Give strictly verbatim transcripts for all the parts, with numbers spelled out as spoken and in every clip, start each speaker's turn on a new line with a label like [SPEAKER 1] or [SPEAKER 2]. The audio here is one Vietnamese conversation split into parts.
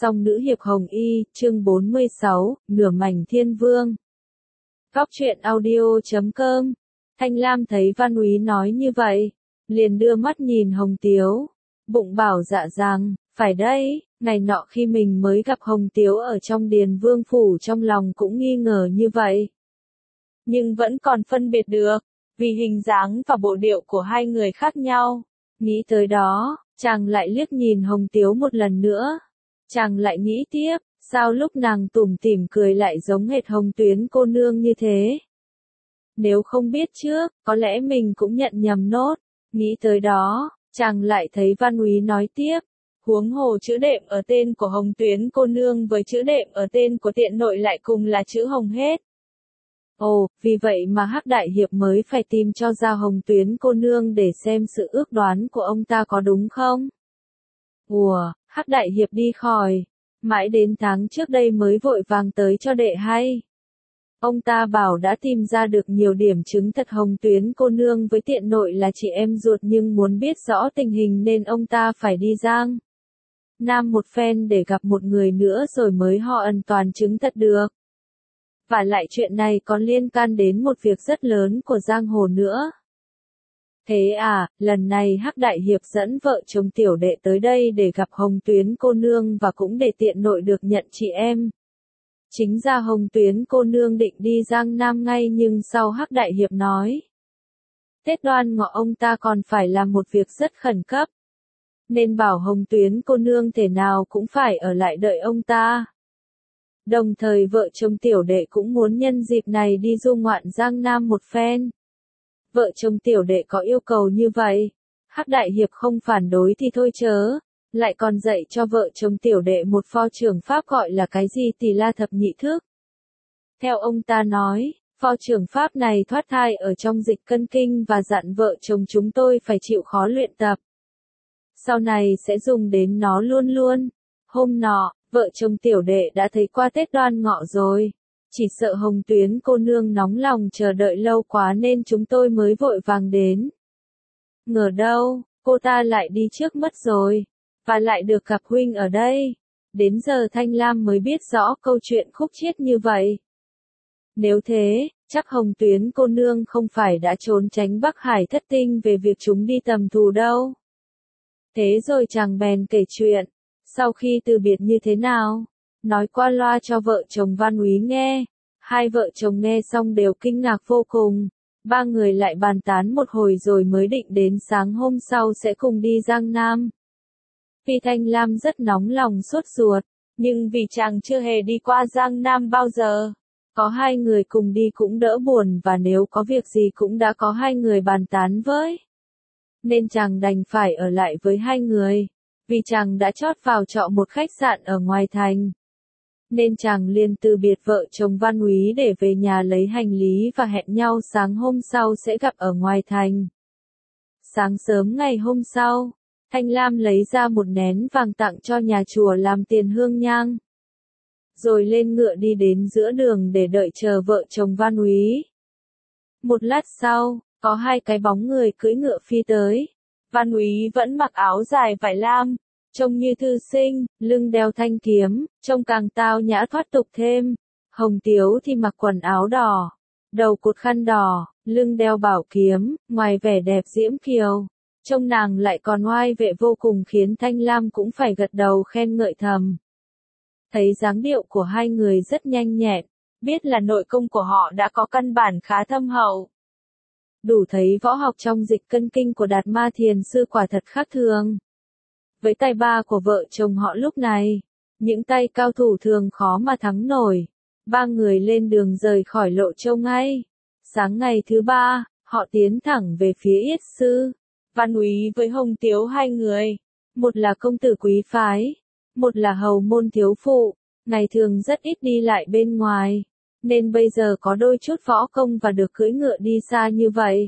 [SPEAKER 1] Song nữ hiệp hồng y, chương bốn mươi sáu, nửa mảnh thiên vương. Góc truyện audio chấm com. Thanh Lam thấy Văn Úy nói như vậy, liền đưa mắt nhìn Hồng Tiếu, bụng bảo dạ rằng, phải đấy, ngày nọ khi mình mới gặp Hồng Tiếu ở trong Điền Vương phủ trong lòng cũng nghi ngờ như vậy. Nhưng vẫn còn phân biệt được, vì hình dáng và bộ điệu của hai người khác nhau. Nghĩ tới đó, chàng lại liếc nhìn Hồng Tiếu một lần nữa. Chàng lại nghĩ tiếp, sao lúc nàng tủm tỉm cười lại giống hệt Hồng Tuyến cô nương như thế? Nếu không biết trước, có lẽ mình cũng nhận nhầm nốt. Nghĩ tới đó, chàng lại thấy Văn Úy nói tiếp, huống hồ chữ đệm ở tên của Hồng Tuyến cô nương với chữ đệm ở tên của tiện nội lại cùng là chữ Hồng hết. Ồ, vì vậy mà Hắc Đại Hiệp mới phải tìm cho ra Hồng Tuyến cô nương để xem sự ước đoán của ông ta có đúng không? Ủa, Hắc Đại Hiệp đi khỏi, mãi đến tháng trước đây mới vội vàng tới cho đệ hay. Ông ta bảo đã tìm ra được nhiều điểm chứng thật Hồng Tuyến cô nương với tiện nội là chị em ruột, nhưng muốn biết rõ tình hình nên ông ta phải đi Giang Nam một phen để gặp một người nữa rồi mới họ ẩn toàn chứng thật được. Và lại chuyện này có liên can đến một việc rất lớn của giang hồ nữa. Thế à, lần này Hắc Đại Hiệp dẫn vợ chồng tiểu đệ tới đây để gặp Hồng Tuyến cô nương và cũng để tiện nội được nhận chị em. Chính ra Hồng Tuyến cô nương định đi Giang Nam ngay, nhưng sau Hắc Đại Hiệp nói Tết Đoan Ngọ ông ta còn phải làm một việc rất khẩn cấp, nên bảo Hồng Tuyến cô nương thể nào cũng phải ở lại đợi ông ta. Đồng thời vợ chồng tiểu đệ cũng muốn nhân dịp này đi du ngoạn Giang Nam một phen. Vợ chồng tiểu đệ có yêu cầu như vậy, Hắc Đại Hiệp không phản đối thì thôi chớ, lại còn dạy cho vợ chồng tiểu đệ một pho trường pháp gọi là cái gì Tỳ La Thập Nhị Thức. Theo ông ta nói, pho trường pháp này thoát thai ở trong dịch cân kinh và dặn vợ chồng chúng tôi phải chịu khó luyện tập. Sau này sẽ dùng đến nó luôn luôn. Hôm nọ, vợ chồng tiểu đệ đã thấy qua Tết Đoan Ngọ rồi. Chỉ sợ Hồng Tuyến cô nương nóng lòng chờ đợi lâu quá nên chúng tôi mới vội vàng đến. Ngờ đâu, cô ta lại đi trước mất rồi, và lại được gặp huynh ở đây. Đến giờ Thanh Lam mới biết rõ câu chuyện khúc chiết như vậy. Nếu thế, chắc Hồng Tuyến cô nương không phải đã trốn tránh Bắc Hải thất tinh về việc chúng đi tầm thù đâu. Thế rồi chàng bèn kể chuyện, sau khi từ biệt như thế nào, nói qua loa cho vợ chồng Văn Úy nghe. Hai vợ chồng nghe xong đều kinh ngạc vô cùng. Ba người lại bàn tán một hồi rồi mới định đến sáng hôm sau sẽ cùng đi Giang Nam. Vì Thanh Lam rất nóng lòng sốt ruột, nhưng vì chàng chưa hề đi qua Giang Nam bao giờ, có hai người cùng đi cũng đỡ buồn, và nếu có việc gì cũng đã có hai người bàn tán với. Nên chàng đành phải ở lại với hai người, vì chàng đã chót vào trọ một khách sạn ở ngoài thành. Nên chàng liền từ biệt vợ chồng Văn Úy để về nhà lấy hành lý và hẹn nhau sáng hôm sau sẽ gặp ở ngoài thành. Sáng sớm ngày hôm sau, Thanh Lam lấy ra một nén vàng tặng cho nhà chùa làm tiền hương nhang. Rồi lên ngựa đi đến giữa đường để đợi chờ vợ chồng Văn Úy. Một lát sau, có hai cái bóng người cưỡi ngựa phi tới. Văn Úy vẫn mặc áo dài vải lam, trông như thư sinh, lưng đeo thanh kiếm, trông càng tao nhã thoát tục thêm. Hồng Tiếu thì mặc quần áo đỏ, đầu cột khăn đỏ, lưng đeo bảo kiếm, ngoài vẻ đẹp diễm kiều, trông nàng lại còn oai vệ vô cùng, khiến Thanh Lam cũng phải gật đầu khen ngợi thầm. Thấy dáng điệu của hai người rất nhanh nhẹn, biết là nội công của họ đã có căn bản khá thâm hậu. Đủ thấy võ học trong dịch cân kinh của Đạt Ma Thiền sư quả thật khác thường. Với tay ba của vợ chồng họ lúc này, những tay cao thủ thường khó mà thắng nổi. Ba người lên đường rời khỏi Lộ Châu ngay. Sáng ngày thứ ba, họ tiến thẳng về phía Yết Sư. Văn Úy với Hồng Tiếu hai người, một là công tử quý phái, một là hầu môn thiếu phụ, ngày thường rất ít đi lại bên ngoài, nên bây giờ có đôi chút võ công và được cưỡi ngựa đi xa như vậy.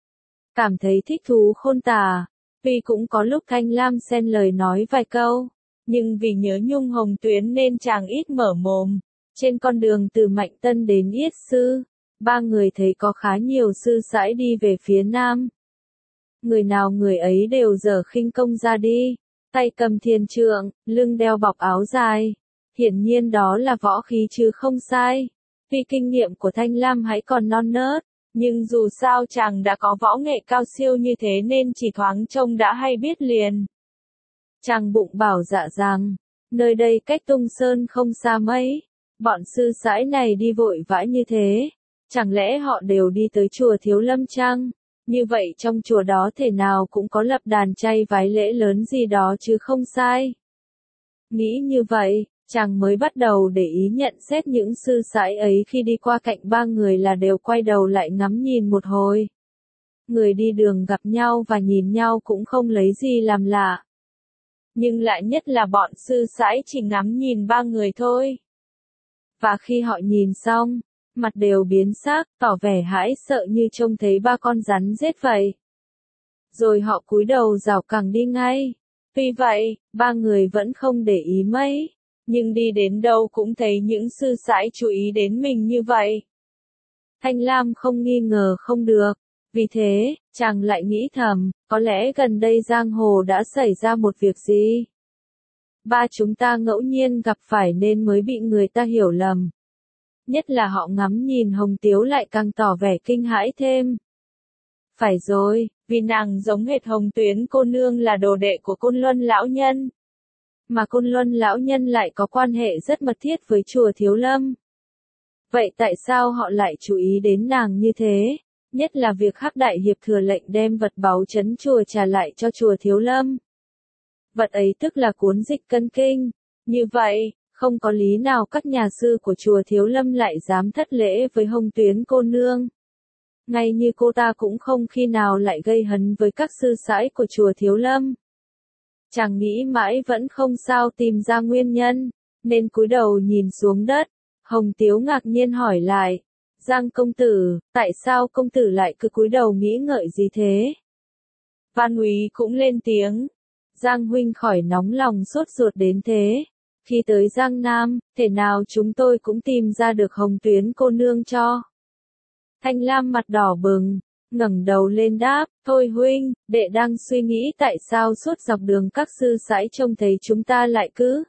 [SPEAKER 1] Cảm thấy thích thú khôn tả. Vì cũng có lúc Thanh Lam xen lời nói vài câu, nhưng vì nhớ nhung Hồng Tuyến nên chàng ít mở mồm. Trên con đường từ Mạnh Tân đến Yết Sư, ba người thấy có khá nhiều sư sãi đi về phía nam. Người nào người ấy đều giở khinh công ra đi, tay cầm thiền trượng, lưng đeo bọc áo dài. Hiển nhiên đó là võ khí chứ không sai. Tuy kinh nghiệm của Thanh Lam hãy còn non nớt, nhưng dù sao chàng đã có võ nghệ cao siêu như thế nên chỉ thoáng trông đã hay biết liền. Chàng bụng bảo dạ rằng, nơi đây cách Tung Sơn không xa mấy, bọn sư sãi này đi vội vã như thế, chẳng lẽ họ đều đi tới chùa Thiếu Lâm chăng? Như vậy trong chùa đó thể nào cũng có lập đàn chay vái lễ lớn gì đó chứ không sai. Nghĩ như vậy, chàng mới bắt đầu để ý nhận xét những sư sãi ấy khi đi qua cạnh ba người là đều quay đầu lại ngắm nhìn một hồi. Người đi đường gặp nhau và nhìn nhau cũng không lấy gì làm lạ. Nhưng lại nhất là bọn sư sãi chỉ ngắm nhìn ba người thôi. Và khi họ nhìn xong, mặt đều biến sắc, tỏ vẻ hãi sợ như trông thấy ba con rắn rết vậy. Rồi họ cúi đầu rảo cẳng đi ngay. Tuy vậy, ba người vẫn không để ý mấy, nhưng đi đến đâu cũng thấy những sư sãi chú ý đến mình như vậy. Thanh Lam không nghi ngờ không được, vì thế, chàng lại nghĩ thầm, có lẽ gần đây giang hồ đã xảy ra một việc gì. Ba chúng ta ngẫu nhiên gặp phải nên mới bị người ta hiểu lầm. Nhất là họ ngắm nhìn Hồng Tiếu lại càng tỏ vẻ kinh hãi thêm. Phải rồi, vì nàng giống hệt Hồng Tuyến cô nương là đồ đệ của Côn Luân lão nhân. Mà Côn Luân lão nhân lại có quan hệ rất mật thiết với chùa Thiếu Lâm. Vậy tại sao họ lại chú ý đến nàng như thế? Nhất là việc Hắc Đại Hiệp thừa lệnh đem vật báu trấn chùa trả lại cho chùa Thiếu Lâm. Vật ấy tức là cuốn dịch cân kinh. Như vậy, không có lý nào các nhà sư của chùa Thiếu Lâm lại dám thất lễ với Hồng Tuyến cô nương. Ngay như cô ta cũng không khi nào lại gây hấn với các sư sãi của chùa Thiếu Lâm. Chàng nghĩ mãi vẫn không sao tìm ra nguyên nhân, nên cúi đầu nhìn xuống đất. Hồng Tiếu ngạc nhiên hỏi lại, Giang công tử, tại sao công tử lại cứ cúi đầu nghĩ ngợi gì thế? Văn Úy cũng lên tiếng, Giang huynh khỏi nóng lòng sốt ruột đến thế. Khi tới Giang Nam, thể nào chúng tôi cũng tìm ra được Hồng Tuyến cô nương cho. Thanh Lam mặt đỏ bừng, ngẩng đầu lên đáp, thôi huynh, đệ đang suy nghĩ tại sao suốt dọc đường các sư sãi trông thấy chúng ta lại cứ.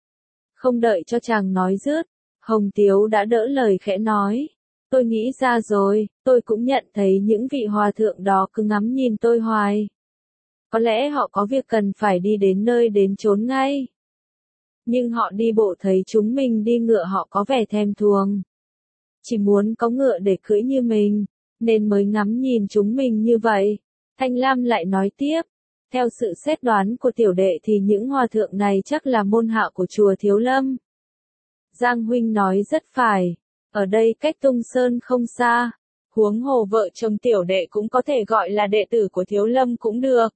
[SPEAKER 1] Không đợi cho chàng nói dứt, Hồng Tiếu đã đỡ lời khẽ nói, tôi nghĩ ra rồi, tôi cũng nhận thấy những vị hòa thượng đó cứ ngắm nhìn tôi hoài. Có lẽ họ có việc cần phải đi đến nơi đến chốn ngay. Nhưng họ đi bộ thấy chúng mình đi ngựa họ có vẻ thèm thuồng. Chỉ muốn có ngựa để cưỡi như mình, nên mới ngắm nhìn chúng mình như vậy. Thanh Lam lại nói tiếp, theo sự xét đoán của tiểu đệ thì những hòa thượng này chắc là môn hạ của chùa Thiếu Lâm. Giang huynh nói rất phải, ở đây cách Tung Sơn không xa, huống hồ vợ chồng tiểu đệ cũng có thể gọi là đệ tử của Thiếu Lâm cũng được.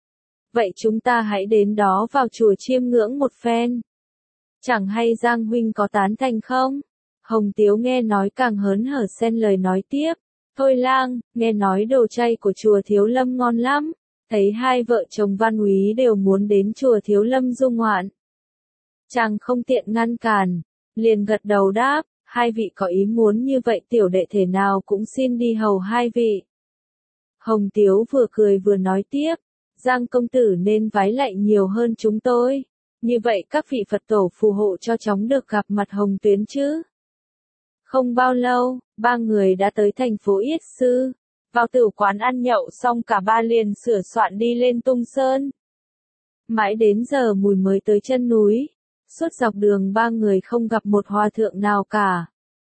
[SPEAKER 1] Vậy chúng ta hãy đến đó vào chùa chiêm ngưỡng một phen. Chẳng hay Giang huynh có tán thành không? Hồng Tiếu nghe nói càng hớn hở xen lời nói tiếp. Thôi lang, nghe nói đồ chay của chùa Thiếu Lâm ngon lắm. Thấy hai vợ chồng Văn Úy đều muốn đến chùa Thiếu Lâm du ngoạn. Chàng không tiện ngăn cản, liền gật đầu đáp, hai vị có ý muốn như vậy tiểu đệ thể nào cũng xin đi hầu hai vị. Hồng Tiếu vừa cười vừa nói tiếp, Giang công tử nên vái lạy nhiều hơn chúng tôi. Như vậy các vị Phật tổ phù hộ cho chóng được gặp mặt Hồng Tuyến chứ. Không bao lâu, ba người đã tới thành phố Yết Sư. Vào tử quán ăn nhậu xong cả ba liền sửa soạn đi lên Tung Sơn. Mãi đến giờ mùi mới tới chân núi. Suốt dọc đường ba người không gặp một hòa thượng nào cả.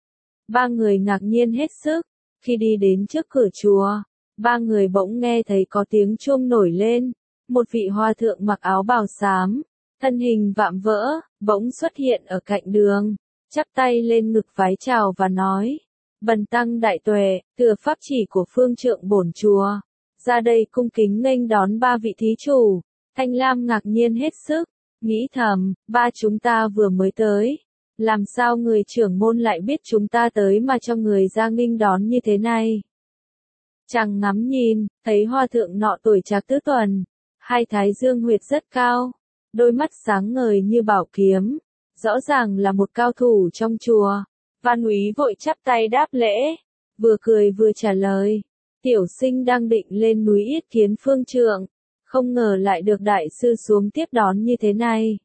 [SPEAKER 1] Ba người ngạc nhiên hết sức. Khi đi đến trước cửa chùa, ba người bỗng nghe thấy có tiếng chuông nổi lên. Một vị hòa thượng mặc áo bào xám, thân hình vạm vỡ, bỗng xuất hiện ở cạnh đường, chắp tay lên ngực vái chào và nói, bần tăng đại tuệ, thừa pháp chỉ của phương trượng bổn chùa, ra đây cung kính nghênh đón ba vị thí chủ. Thanh Lam ngạc nhiên hết sức, nghĩ thầm, ba chúng ta vừa mới tới, làm sao người trưởng môn lại biết chúng ta tới mà cho người ra nghênh đón như thế này. Chàng ngắm nhìn, thấy hòa thượng nọ tuổi trạc tứ tuần, hai thái dương huyệt rất cao, đôi mắt sáng ngời như bảo kiếm, rõ ràng là một cao thủ trong chùa. Văn Úy vội chắp tay đáp lễ, vừa cười vừa trả lời, tiểu sinh đang định lên núi yết kiến phương trượng, không ngờ lại được đại sư xuống tiếp đón như thế này.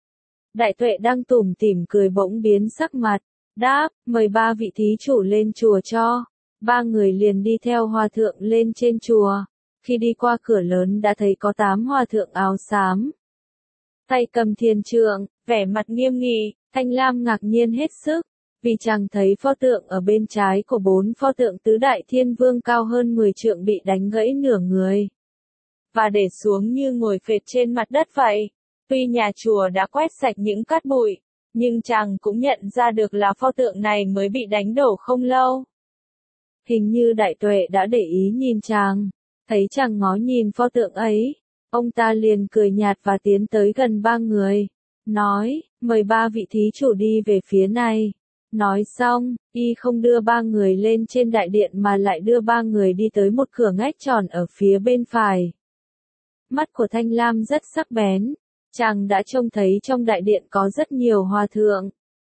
[SPEAKER 1] Đại Tuệ đang tủm tỉm cười bỗng biến sắc mặt, đáp, mời ba vị thí chủ lên chùa cho. Ba người liền đi theo hòa thượng lên trên chùa. Khi đi qua cửa lớn đã thấy có tám hòa thượng áo xám, tay cầm thiền trượng, vẻ mặt nghiêm nghị. Thanh Lam ngạc nhiên hết sức, vì chàng thấy pho tượng ở bên trái của bốn pho tượng tứ đại thiên vương cao hơn mười trượng bị đánh gãy nửa người, và để xuống như ngồi phệt trên mặt đất vậy. Tuy nhà chùa đã quét sạch những cát bụi, nhưng chàng cũng nhận ra được là pho tượng này mới bị đánh đổ không lâu. Hình như Đại Tuệ đã để ý nhìn chàng, thấy chàng ngó nhìn pho tượng ấy, ông ta liền cười nhạt và tiến tới gần ba người, nói, mời ba vị thí chủ đi về phía này. Nói xong, y không đưa ba người lên trên đại điện mà lại đưa ba người đi tới một cửa ngách tròn ở phía bên phải. Mắt của Thanh Lam rất sắc bén, chàng đã trông thấy trong đại điện có rất nhiều hòa thượng.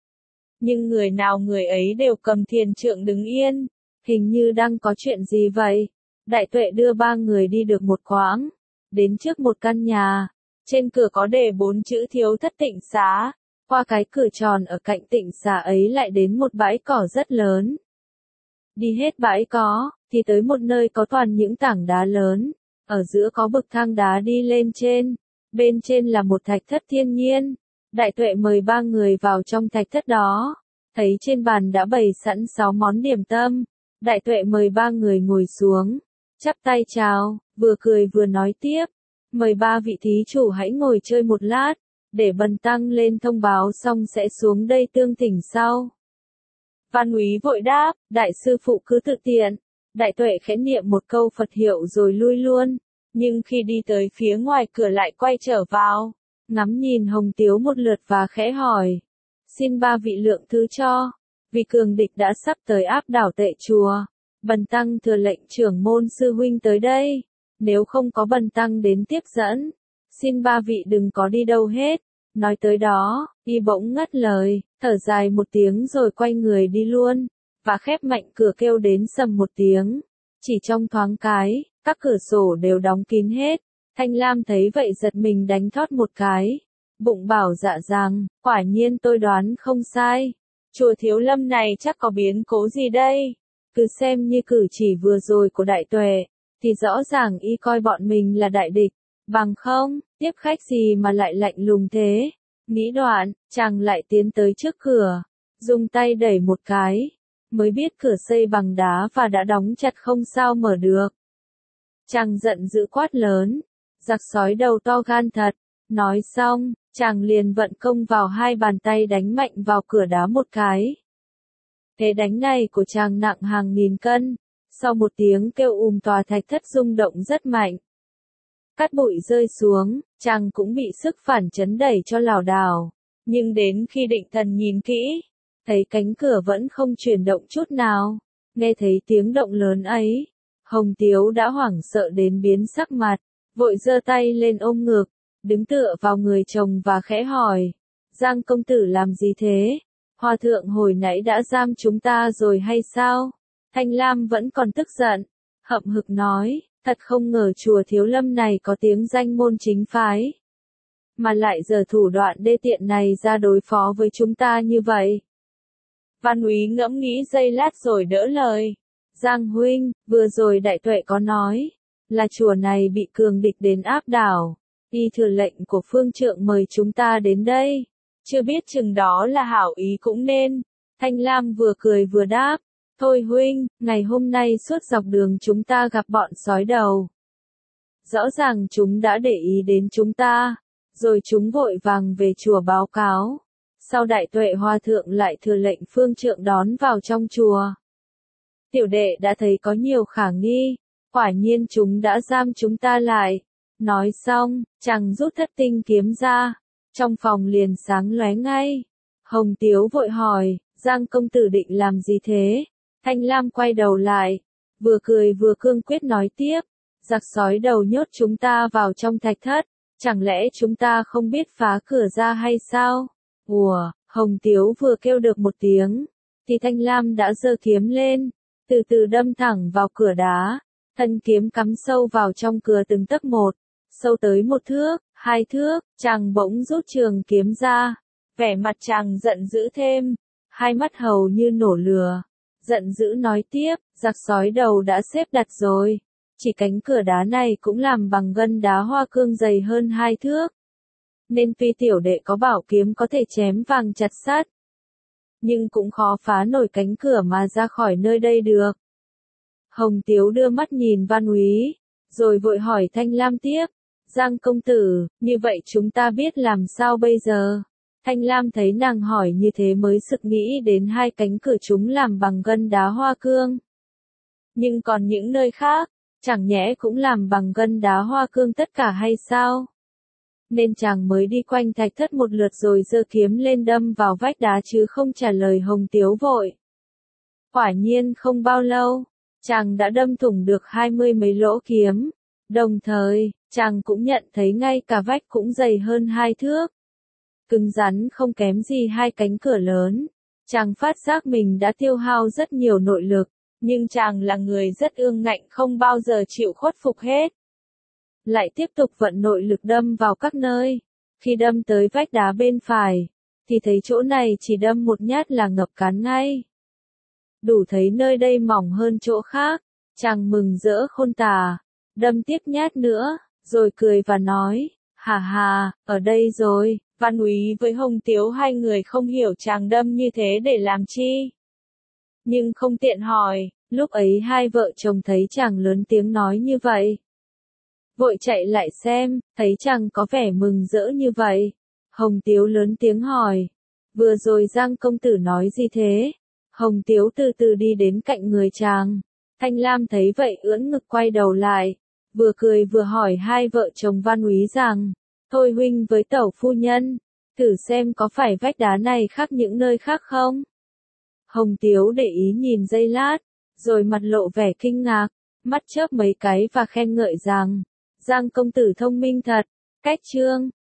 [SPEAKER 1] Nhưng người nào người ấy đều cầm thiền trượng đứng yên, hình như đang có chuyện gì vậy. Đại Tuệ đưa ba người đi được một quãng, đến trước một căn nhà, trên cửa có đề bốn chữ Thiếu Thất Tịnh Xá. Qua cái cửa tròn ở cạnh tịnh xá ấy lại đến một bãi cỏ rất lớn. Đi hết bãi cỏ, thì tới một nơi có toàn những tảng đá lớn, ở giữa có bậc thang đá đi lên trên, bên trên là một thạch thất thiên nhiên. Đại Tuệ mời ba người vào trong thạch thất đó, thấy trên bàn đã bày sẵn sáu món điểm tâm. Đại Tuệ mời ba người ngồi xuống, chắp tay chào, vừa cười vừa nói tiếp, mời ba vị thí chủ hãy ngồi chơi một lát, để bần tăng lên thông báo xong sẽ xuống đây tương thỉnh sau. Văn Úy vội đáp, đại sư phụ cứ tự tiện. Đại Tuệ khẽ niệm một câu Phật hiệu rồi lui luôn, nhưng khi đi tới phía ngoài cửa lại quay trở vào, ngắm nhìn Hồng Tiếu một lượt và khẽ hỏi, xin ba vị lượng thứ cho, vì cường địch đã sắp tới áp đảo Tệ chùa, bần tăng thừa lệnh trưởng môn sư huynh tới đây, nếu không có bần tăng đến tiếp dẫn, xin ba vị đừng có đi đâu hết. Nói tới đó, y bỗng ngắt lời, thở dài một tiếng rồi quay người đi luôn, và khép mạnh cửa kêu đến sầm một tiếng. Chỉ trong thoáng cái, các cửa sổ đều đóng kín hết. Thanh Lam thấy vậy giật mình đánh thót một cái, bụng bảo dạ rằng, quả nhiên tôi đoán không sai. Chùa Thiếu Lâm này chắc có biến cố gì đây? Cứ xem như cử chỉ vừa rồi của Đại Tuệ, thì rõ ràng y coi bọn mình là đại địch. Bằng không, tiếp khách gì mà lại lạnh lùng thế. Nghĩ đoạn, chàng lại tiến tới trước cửa, dùng tay đẩy một cái, mới biết cửa xây bằng đá và đã đóng chặt không sao mở được. Chàng giận dữ quát lớn, giặc sói đầu to gan thật. Nói xong, chàng liền vận công vào hai bàn tay đánh mạnh vào cửa đá một cái. Thế đánh này của chàng nặng hàng nghìn cân, sau một tiếng kêu ùm tòa thạch thất rung động rất mạnh. Cát bụi rơi xuống, chàng cũng bị sức phản chấn đẩy cho lảo đảo, nhưng đến khi định thần nhìn kỹ, thấy cánh cửa vẫn không chuyển động chút nào. Nghe thấy tiếng động lớn ấy, Hồng Tiếu đã hoảng sợ đến biến sắc mặt, vội giơ tay lên ôm ngực, đứng tựa vào người chồng và khẽ hỏi, Giang công tử làm gì thế? Hòa thượng hồi nãy đã giam chúng ta rồi hay sao? Thanh Lam vẫn còn tức giận, hậm hực nói, thật không ngờ chùa Thiếu Lâm này có tiếng danh môn chính phái, mà lại giở thủ đoạn đê tiện này ra đối phó với chúng ta như vậy. Văn Úy ngẫm nghĩ giây lát rồi đỡ lời, Giang huynh, vừa rồi Đại Tuệ có nói, là chùa này bị cường địch đến áp đảo, y thừa lệnh của phương trượng mời chúng ta đến đây, chưa biết chừng đó là hảo ý cũng nên. Thanh Lam vừa cười vừa đáp, thôi huynh, ngày hôm nay suốt dọc đường chúng ta gặp bọn sói đầu. Rõ ràng chúng đã để ý đến chúng ta, rồi chúng vội vàng về chùa báo cáo. Sau Đại Tuệ Hòa thượng lại thừa lệnh phương trượng đón vào trong chùa. Tiểu đệ đã thấy có nhiều khả nghi, quả nhiên chúng đã giam chúng ta lại. Nói xong, chàng rút thất tinh kiếm ra, trong phòng liền sáng lóe ngay. Hồng Tiếu vội hỏi, Giang công tử định làm gì thế? Thanh Lam quay đầu lại, vừa cười vừa cương quyết nói tiếp, giặc sói đầu nhốt chúng ta vào trong thạch thất, chẳng lẽ chúng ta không biết phá cửa ra hay sao? Ủa, Hồng Tiếu vừa kêu được một tiếng, thì Thanh Lam đã giơ kiếm lên, từ từ đâm thẳng vào cửa đá, thân kiếm cắm sâu vào trong cửa từng tấc một, sâu tới một thước, hai thước, chàng bỗng rút trường kiếm ra. Vẻ mặt chàng giận dữ thêm, hai mắt hầu như nổ lửa. Giận dữ nói tiếp, giặc sói đầu đã xếp đặt rồi. Chỉ cánh cửa đá này cũng làm bằng gân đá hoa cương dày hơn hai thước. Nên tuy tiểu đệ có bảo kiếm có thể chém vàng chặt sắt, nhưng cũng khó phá nổi cánh cửa mà ra khỏi nơi đây được. Hồng Tiếu đưa mắt nhìn Văn Úy, rồi vội hỏi Thanh Lam tiếp, Giang công tử, như vậy chúng ta biết làm sao bây giờ? Thanh Lam thấy nàng hỏi như thế mới sực nghĩ đến hai cánh cửa chúng làm bằng gân đá hoa cương. Nhưng còn những nơi khác, chẳng nhẽ cũng làm bằng gân đá hoa cương tất cả hay sao? Nên chàng mới đi quanh thạch thất một lượt rồi giơ kiếm lên đâm vào vách đá chứ không trả lời Hồng Tiếu vội. Quả nhiên không bao lâu, chàng đã đâm thủng được hai mươi mấy lỗ kiếm. Đồng thời, chàng cũng nhận thấy ngay cả vách cũng dày hơn hai thước. Cứng rắn không kém gì hai cánh cửa lớn. Chàng phát giác mình đã tiêu hao rất nhiều nội lực, nhưng chàng là người rất ương ngạnh không bao giờ chịu khuất phục hết. Lại tiếp tục vận nội lực đâm vào các nơi. Khi đâm tới vách đá bên phải, thì thấy chỗ này chỉ đâm một nhát là ngập cán ngay. Đủ thấy nơi đây mỏng hơn chỗ khác, chàng mừng rỡ khôn tả, đâm tiếp nhát nữa, rồi cười và nói, hà hà, ở đây rồi. Văn Úy với Hồng Tiếu hai người không hiểu chàng đâm như thế để làm chi. Nhưng không tiện hỏi, lúc ấy hai vợ chồng thấy chàng lớn tiếng nói như vậy. Vội chạy lại xem, thấy chàng có vẻ mừng rỡ như vậy. Hồng Tiếu lớn tiếng hỏi, vừa rồi Giang công tử nói gì thế? Hồng Tiếu từ từ đi đến cạnh người chàng. Thanh Lam thấy vậy ưỡn ngực quay đầu lại, vừa cười vừa hỏi hai vợ chồng Văn Úy rằng, thôi huynh với tẩu phu nhân, thử xem có phải vách đá này khác những nơi khác không? Hồng Tiếu để ý nhìn giây lát, rồi mặt lộ vẻ kinh ngạc, mắt chớp mấy cái và khen ngợi rằng, Giang công tử thông minh thật. Cách chương